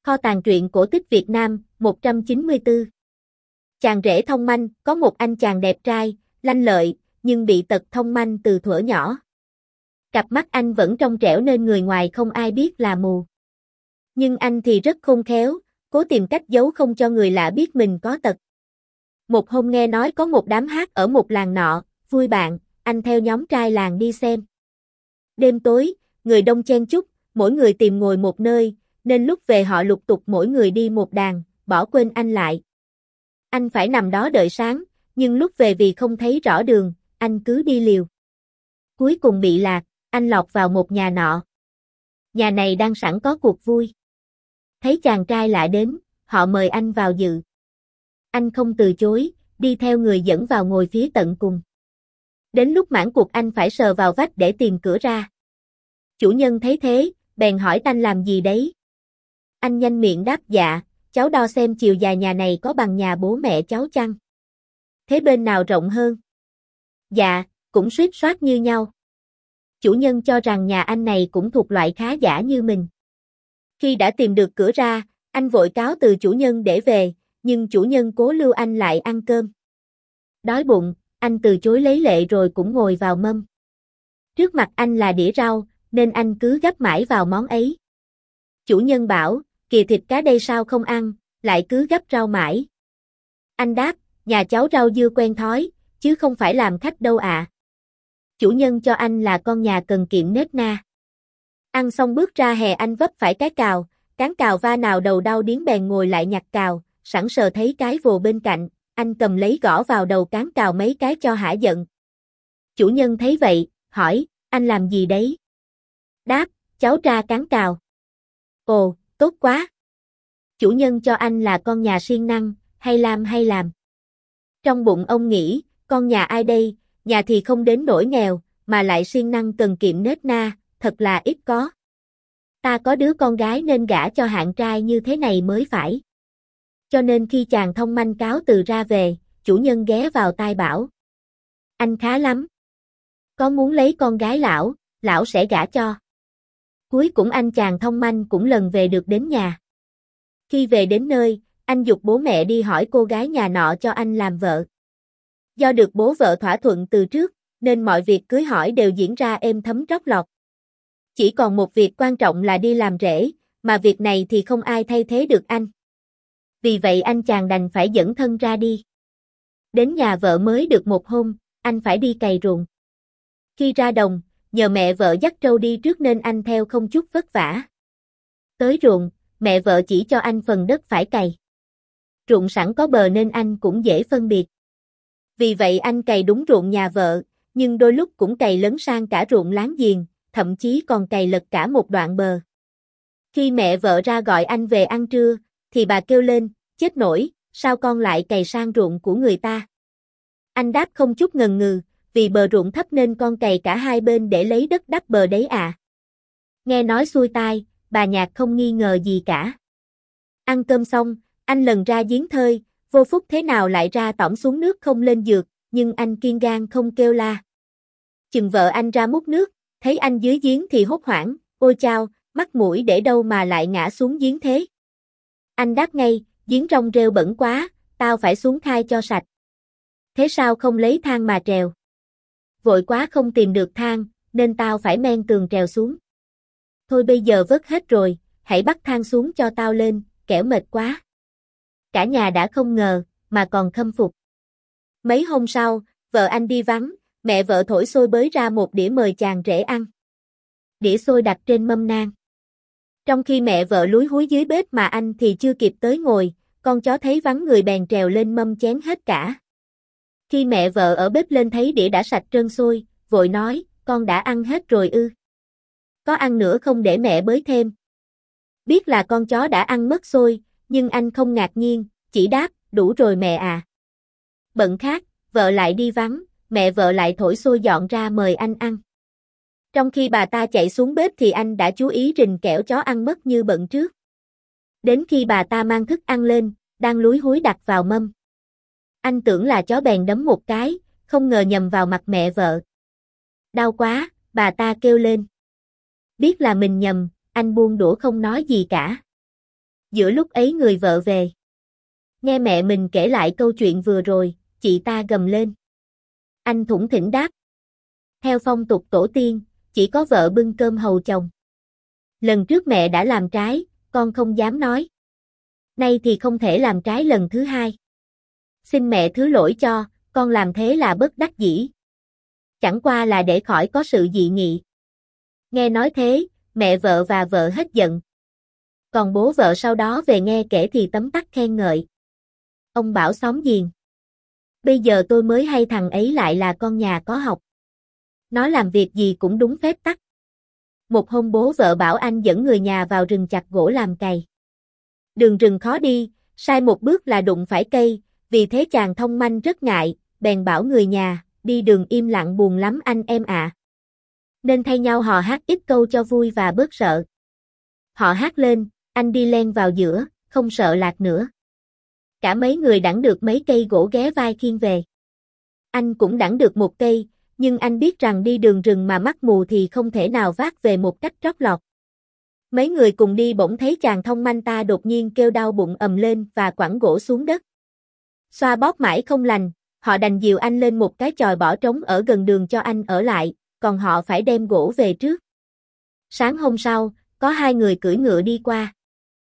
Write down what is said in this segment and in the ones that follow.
Kho tàng truyện cổ tích Việt Nam, 194. Chàng rể thông manh, có một anh chàng đẹp trai, lanh lợi, nhưng bị tật thông manh từ thuở nhỏ. Cặp mắt anh vẫn trong trẻo nên người ngoài không ai biết là mù. Nhưng anh thì rất khôn khéo, cố tìm cách giấu không cho người lạ biết mình có tật. Một hôm nghe nói có một đám hát ở một làng nọ, vui bạn, anh theo nhóm trai làng đi xem. Đêm tối, người đông chen chúc, mỗi người tìm ngồi một nơi, nên lúc về họ lục tục mỗi người đi một đàn, bỏ quên anh lại. Anh phải nằm đó đợi sáng, nhưng lúc về vì không thấy rõ đường, anh cứ đi liều. Cuối cùng bị lạc, anh lọt vào một nhà nọ. Nhà này đang sẵn có cuộc vui. Thấy chàng trai lạ đến, họ mời anh vào dự. Anh không từ chối, đi theo người dẫn vào ngồi phía tận cùng. Đến lúc mãn cuộc anh phải sờ vào vách để tìm cửa ra. Chủ nhân thấy thế, bèn hỏi anh làm gì đấy. Anh nhanh miệng đáp dạ, cháu đo xem chiều dài nhà này có bằng nhà bố mẹ cháu chăng? Thế bên nào rộng hơn? Dạ, cũng suýt soát như nhau. Chủ nhân cho rằng nhà anh này cũng thuộc loại khá giả như mình. Khi đã tìm được cửa ra, anh vội cáo từ chủ nhân để về, nhưng chủ nhân cố lưu anh lại ăn cơm. Đói bụng, anh từ chối lấy lệ rồi cũng ngồi vào mâm. Trước mặt anh là đĩa rau, nên anh cứ gắp mãi vào món ấy. Chủ nhân bảo, kìa thịt cá đây sao không ăn, lại cứ gắp rau mãi. Anh đáp, nhà cháu rau dưa quen thói, chứ không phải làm khách đâu ạ. Chủ nhân cho anh là con nhà cần kiệm nết na. Ăn xong bước ra hè anh vấp phải cái cào, cán cào va nào đầu đau điếng bèn ngồi lại nhặt cào, sẵn sờ thấy cái vồ bên cạnh, anh cầm lấy gõ vào đầu cán cào mấy cái cho hả giận. Chủ nhân thấy vậy, hỏi, anh làm gì đấy? Đáp, cháu tra cán cào. Ồ, tốt quá. Chủ nhân cho anh là con nhà siêng năng, hay làm. Trong bụng ông nghĩ, con nhà ai đây, nhà thì không đến nỗi nghèo, mà lại siêng năng cần kiệm nết na, thật là ít có. Ta có đứa con gái nên gả cho hạng trai như thế này mới phải. Cho nên khi chàng thông manh cáo từ ra về, chủ nhân ghé vào tai bảo. Anh khá lắm. Có muốn lấy con gái lão sẽ gả cho. Cuối cùng anh chàng thông manh cũng lần về được đến nhà. Khi về đến nơi, anh giục bố mẹ đi hỏi cô gái nhà nọ cho anh làm vợ. Do được bố vợ thỏa thuận từ trước, nên mọi việc cưới hỏi đều diễn ra êm thấm trót lọt. Chỉ còn một việc quan trọng là đi làm rể, mà việc này thì không ai thay thế được anh. Vì vậy anh chàng đành phải dẫn thân ra đi. Đến nhà vợ mới được một hôm, anh phải đi cày ruộng. Khi ra đồng, nhờ mẹ vợ dắt trâu đi trước nên anh theo không chút vất vả. Tới ruộng, mẹ vợ chỉ cho anh phần đất phải cày. Ruộng sẵn có bờ nên anh cũng dễ phân biệt. Vì vậy anh cày đúng ruộng nhà vợ, nhưng đôi lúc cũng cày lấn sang cả ruộng láng giềng, thậm chí còn cày lật cả một đoạn bờ. Khi mẹ vợ ra gọi anh về ăn trưa, thì bà kêu lên, chết nổi, sao con lại cày sang ruộng của người ta? Anh đáp không chút ngần ngừ, vì bờ ruộng thấp nên con cày cả hai bên để lấy đất đắp bờ đấy à. Nghe nói xuôi tai, bà Nhạc không nghi ngờ gì cả. Ăn cơm xong, anh lần ra giếng thơi, vô phúc thế nào lại ra tõm xuống nước không lên dược, nhưng anh kiên gan không kêu la. Chừng vợ anh ra múc nước, thấy anh dưới giếng thì hốt hoảng, ôi chao, mắt mũi để đâu mà lại ngã xuống giếng thế. Anh đáp ngay, giếng rong rêu bẩn quá, tao phải xuống khai cho sạch. Thế sao không lấy thang mà trèo? Vội quá không tìm được thang, nên tao phải men tường trèo xuống. Thôi bây giờ vớt hết rồi, hãy bắt thang xuống cho tao lên, kẻo mệt quá. Cả nhà đã không ngờ, mà còn khâm phục. Mấy hôm sau, vợ anh đi vắng, mẹ vợ thổi xôi bới ra một đĩa mời chàng rể ăn. Đĩa xôi đặt trên mâm nang. Trong khi mẹ vợ lúi húi dưới bếp mà anh thì chưa kịp tới ngồi, con chó thấy vắng người bèn trèo lên mâm chén hết cả. Khi mẹ vợ ở bếp lên thấy đĩa đã sạch trơn xôi, vội nói, con đã ăn hết rồi ư? Có ăn nữa không để mẹ bới thêm? Biết là con chó đã ăn mất xôi, nhưng anh không ngạc nhiên, chỉ đáp, đủ rồi mẹ à. Bận khác, vợ lại đi vắng, mẹ vợ lại thổi xôi dọn ra mời anh ăn. Trong khi bà ta chạy xuống bếp thì anh đã chú ý rình kẻo chó ăn mất như bận trước. Đến khi bà ta mang thức ăn lên, đang lúi húi đặt vào mâm. Anh tưởng là chó bèn đấm một cái, không ngờ nhầm vào mặt mẹ vợ. Đau quá, bà ta kêu lên. Biết là mình nhầm, anh buông đũa không nói gì cả. Giữa lúc ấy người vợ về. Nghe mẹ mình kể lại câu chuyện vừa rồi, chị ta gầm lên. Anh thủng thỉnh đáp. Theo phong tục tổ tiên, chỉ có vợ bưng cơm hầu chồng. Lần trước mẹ đã làm trái, con không dám nói. Nay thì không thể làm trái lần thứ hai. Xin mẹ thứ lỗi cho, con làm thế là bất đắc dĩ. Chẳng qua là để khỏi có sự dị nghị. Nghe nói thế, mẹ vợ và vợ hết giận. Còn bố vợ sau đó về nghe kể thì tấm tắc khen ngợi. Ông bảo xóm giềng. Bây giờ tôi mới hay thằng ấy lại là con nhà có học. Nó làm việc gì cũng đúng phép tắc. Một hôm bố vợ bảo anh dẫn người nhà vào rừng chặt gỗ làm cày. Đường rừng khó đi, sai một bước là đụng phải cây, vì thế chàng thông manh rất ngại, bèn bảo người nhà, đi đường im lặng buồn lắm anh em ạ. Nên thay nhau hò hát ít câu cho vui và bớt sợ. Họ hát lên, anh đi len vào giữa, không sợ lạc nữa. Cả mấy người đẵng được mấy cây gỗ ghé vai khiêng về. Anh cũng đẵng được một cây, nhưng anh biết rằng đi đường rừng mà mắt mù thì không thể nào vác về một cách trót lọt. Mấy người cùng đi bỗng thấy chàng thông manh ta đột nhiên kêu đau bụng ầm lên và quẳng gỗ xuống đất. Xoa bóp mãi không lành, họ đành dìu anh lên một cái chòi bỏ trống ở gần đường cho anh ở lại, còn họ phải đem gỗ về trước. Sáng hôm sau, có hai người cưỡi ngựa đi qua.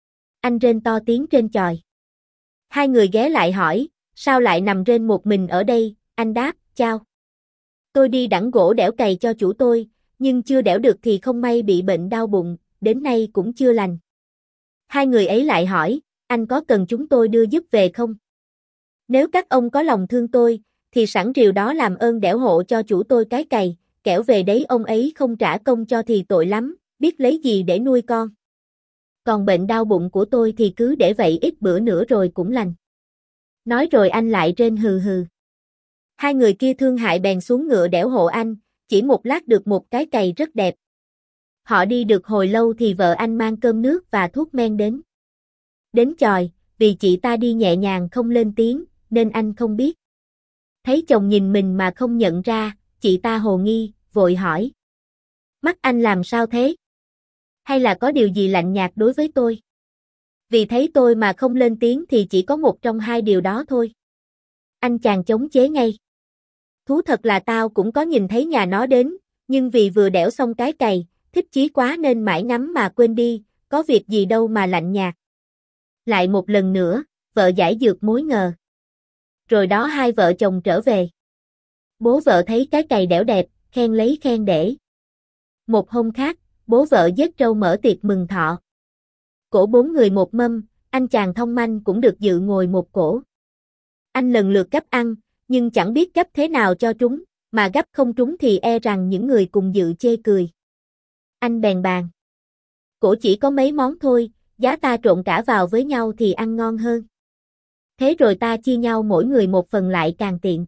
Anh rên to tiếng trên chòi. Hai người ghé lại hỏi, sao lại nằm rên một mình ở đây, anh đáp, chao. Tôi đi đẵng gỗ đẽo cày cho chủ tôi, nhưng chưa đẽo được thì không may bị bệnh đau bụng, đến nay cũng chưa lành. Hai người ấy lại hỏi, anh có cần chúng tôi đưa giúp về không? Nếu các ông có lòng thương tôi, thì sẵn rìu đó làm ơn đẽo hộ cho chủ tôi cái cày, kẻo về đấy ông ấy không trả công cho thì tội lắm, biết lấy gì để nuôi con. Còn bệnh đau bụng của tôi thì cứ để vậy ít bữa nữa rồi cũng lành. Nói rồi anh lại rên hừ hừ. Hai người kia thương hại bèn xuống ngựa đẽo hộ anh, chỉ một lát được một cái cày rất đẹp. Họ đi được hồi lâu thì vợ anh mang cơm nước và thuốc men đến. Đến chòi, vì chị ta đi nhẹ nhàng không lên tiếng, nên anh không biết. Thấy chồng nhìn mình mà không nhận ra, chị ta hồ nghi, vội hỏi. Mắt anh làm sao thế? Hay là có điều gì lạnh nhạt đối với tôi? Vì thấy tôi mà không lên tiếng thì chỉ có một trong hai điều đó thôi. Anh chàng chống chế ngay. Thú thật là tao cũng có nhìn thấy nhà nó đến, nhưng vì vừa đẽo xong cái cày, thích chí quá nên mãi ngắm mà quên đi, có việc gì đâu mà lạnh nhạt. Lại một lần nữa, vợ giải dược mối ngờ. Rồi đó hai vợ chồng trở về. Bố vợ thấy cái cày đẽo đẹp, khen lấy khen để. Một hôm khác, bố vợ giết trâu mở tiệc mừng thọ. Cỗ 4 người một mâm, anh chàng thông manh cũng được dự ngồi một cỗ. Anh lần lượt gắp ăn, nhưng chẳng biết gắp thế nào cho trúng, mà gắp không trúng thì e rằng những người cùng dự chê cười. Anh bèn bàn. Cỗ chỉ có mấy món thôi, giá ta trộn cả vào với nhau thì ăn ngon hơn. Thế rồi ta chia nhau mỗi người một phần lại càng tiện.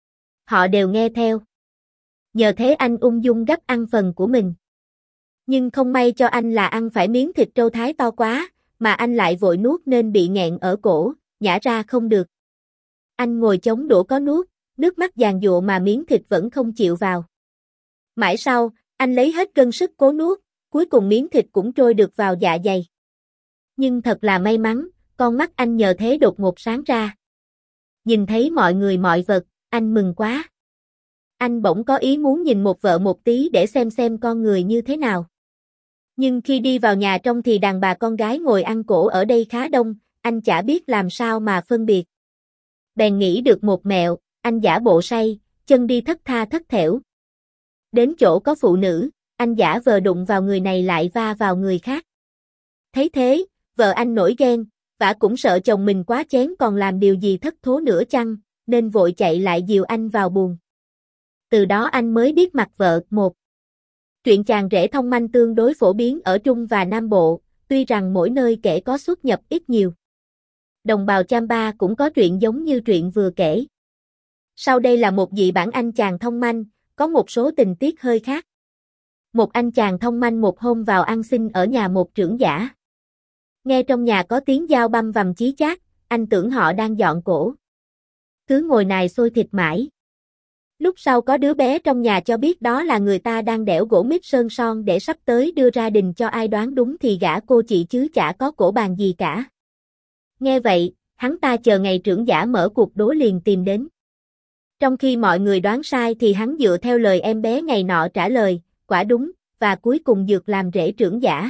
Họ đều nghe theo. Nhờ thế anh ung dung gắp ăn phần của mình. Nhưng không may cho anh là ăn phải miếng thịt trâu thái to quá, mà anh lại vội nuốt nên bị nghẹn ở cổ, nhả ra không được. Anh ngồi chống đũa có nuốt, nước mắt giàn giụa mà miếng thịt vẫn không chịu vào. Mãi sau, anh lấy hết cân sức cố nuốt, cuối cùng miếng thịt cũng trôi được vào dạ dày. Nhưng thật là may mắn, con mắt anh nhờ thế đột ngột sáng ra. Nhìn thấy mọi người mọi vật, anh mừng quá. Anh bỗng có ý muốn nhìn một vợ một tí để xem con người như thế nào. Nhưng khi đi vào nhà trong thì đàn bà con gái ngồi ăn cỗ ở đây khá đông, anh chả biết làm sao mà phân biệt. Bèn nghĩ được một mẹo, anh giả bộ say, chân đi thất tha thất thểu. Đến chỗ có phụ nữ, anh giả vờ đụng vào người này lại va vào người khác. Thấy thế, vợ anh nổi ghen, vả cũng sợ chồng mình quá chén còn làm điều gì thất thố nữa chăng, nên vội chạy lại dìu anh vào buồng. Từ đó anh mới biết mặt vợ. Một truyện chàng rể thông manh tương đối phổ biến ở Trung và Nam Bộ, tuy rằng mỗi nơi kể có xuất nhập ít nhiều. Đồng bào Champa cũng có truyện giống như truyện vừa kể. Sau đây là một dị bản anh chàng thông manh, có một số tình tiết hơi khác. Một anh chàng thông manh một hôm vào ăn xin ở nhà một trưởng giả. Nghe trong nhà có tiếng dao băm vằm chí chát, anh tưởng họ đang dọn cỗ. Cứ ngồi nài xôi thịt mãi. Lúc sau có đứa bé trong nhà cho biết đó là người ta đang đẽo gỗ mít sơn son để sắp tới đưa ra đình cho ai đoán đúng thì gả cô chị chứ chả có cổ bàn gì cả. Nghe vậy, hắn ta chờ ngày trưởng giả mở cuộc đố liền tìm đến. Trong khi mọi người đoán sai thì hắn dựa theo lời em bé ngày nọ trả lời, quả đúng, và cuối cùng dược làm rễ trưởng giả.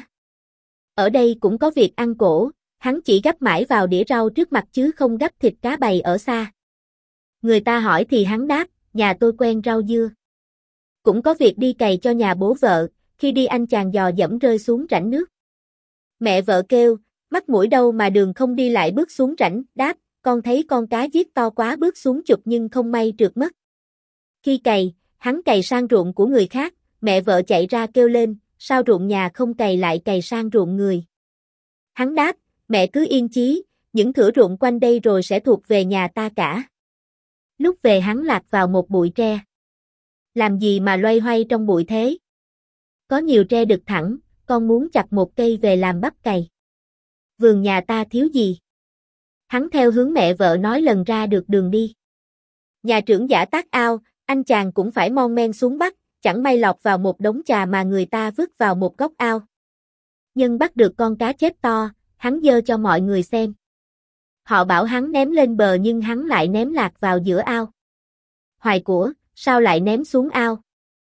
Ở đây cũng có việc ăn cổ, hắn chỉ gắp mãi vào đĩa rau trước mặt chứ không gắp thịt cá bày ở xa. Người ta hỏi thì hắn đáp, nhà tôi quen rau dưa. Cũng có việc đi cày cho nhà bố vợ, khi đi anh chàng dò dẫm rơi xuống rãnh nước. Mẹ vợ kêu, mắc mũi đâu mà đường không đi lại bước xuống rãnh, đáp, con thấy con cá giết to quá bước xuống chụp nhưng không may trượt mất. Khi cày, hắn cày sang ruộng của người khác, mẹ vợ chạy ra kêu lên, sao ruộng nhà không cày lại cày sang ruộng người. Hắn đáp, mẹ cứ yên chí, những thửa ruộng quanh đây rồi sẽ thuộc về nhà ta cả. Lúc về hắn lạc vào một bụi tre. Làm gì mà loay hoay trong bụi thế? Có nhiều tre đực thẳng, con muốn chặt một cây về làm bắp cày. Vườn nhà ta thiếu gì? Hắn theo hướng mẹ vợ nói lần ra được đường đi. Nhà trưởng giả tác ao, anh chàng cũng phải mon men xuống bắt, chẳng may lọt vào một đống chà mà người ta vứt vào một góc ao. Nhưng bắt được con cá chết to, hắn giơ cho mọi người xem. Họ bảo hắn ném lên bờ nhưng hắn lại ném lạc vào giữa ao. Hoài của, sao lại ném xuống ao?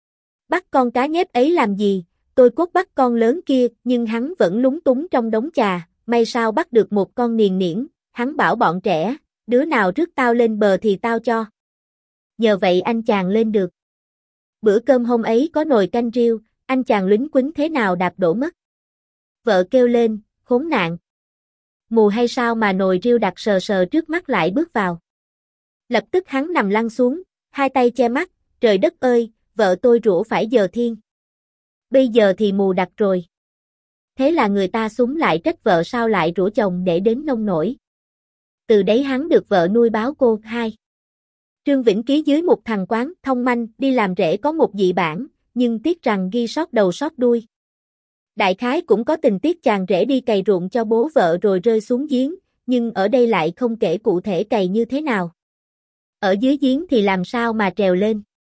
Bắt con cá nhép ấy làm gì? Tôi cốt bắt con lớn kia, nhưng hắn vẫn lúng túng trong đống chà, may sao bắt được một con niền niễn, hắn bảo bọn trẻ, đứa nào rước tao lên bờ thì tao cho. Nhờ vậy anh chàng lên được. Bữa cơm hôm ấy có nồi canh riêu, anh chàng lính quýnh thế nào đạp đổ mất. Vợ kêu lên, khốn nạn. Mù hay sao mà nồi riêu đặt sờ sờ trước mắt lại bước vào. Lập tức hắn nằm lăn xuống, hai tay che mắt, trời đất ơi, vợ tôi rủa phải giờ thiên. Bây giờ thì mù đặt rồi. Thế là người ta súng lại trách vợ sao lại rủa chồng để đến nông nổi. Từ đấy hắn được vợ nuôi báo cô. 2. Trương Vĩnh Ký dưới một thằng quán thông manh đi làm rể có một dị bản, nhưng tiếc rằng ghi sót đầu sót đuôi. Đại khái cũng có tình tiết chàng rể đi cày ruộng cho bố vợ rồi rơi xuống giếng, nhưng ở đây lại không kể cụ thể cày như thế nào. Ở dưới giếng thì làm sao mà trèo lên.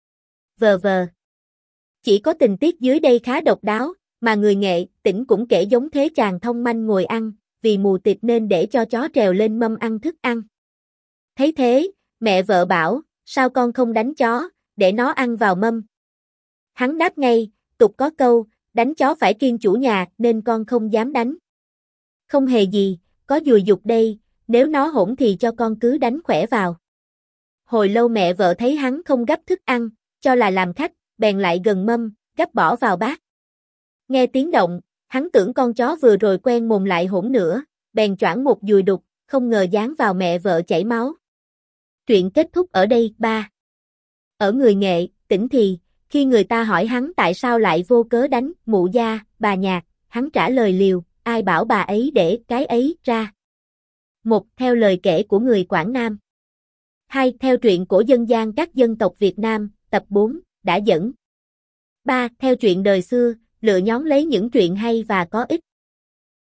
Vờ vờ. Chỉ có tình tiết dưới đây khá độc đáo, mà người nghệ tỉnh cũng kể giống thế chàng thông manh ngồi ăn, vì mù tịt nên để cho chó trèo lên mâm ăn thức ăn. Thấy thế, mẹ vợ bảo, sao con không đánh chó, để nó ăn vào mâm. Hắn đáp ngay, tục có câu, đánh chó phải kiêng chủ nhà nên con không dám đánh. Không hề gì, có dùi dục đây, nếu nó hỗn thì cho con cứ đánh khỏe vào. Hồi lâu mẹ vợ thấy hắn không gắp thức ăn, cho là làm khách, bèn lại gần mâm, gắp bỏ vào bát. Nghe tiếng động, hắn tưởng con chó vừa rồi quen mồm lại hỗn nữa, bèn choảng một dùi đục, không ngờ dán vào mẹ vợ chảy máu. Truyện kết thúc ở đây. 3. Ở người nghệ, tỉnh thì, khi người ta hỏi hắn tại sao lại vô cớ đánh mụ gia, bà Nhạc, hắn trả lời liều, ai bảo bà ấy để cái ấy ra. 1. Theo lời kể của người Quảng Nam. 2. Theo truyện cổ dân gian các dân tộc Việt Nam, tập 4, đã dẫn. 3. Theo truyện đời xưa, lựa nhón lấy những truyện hay và có ích.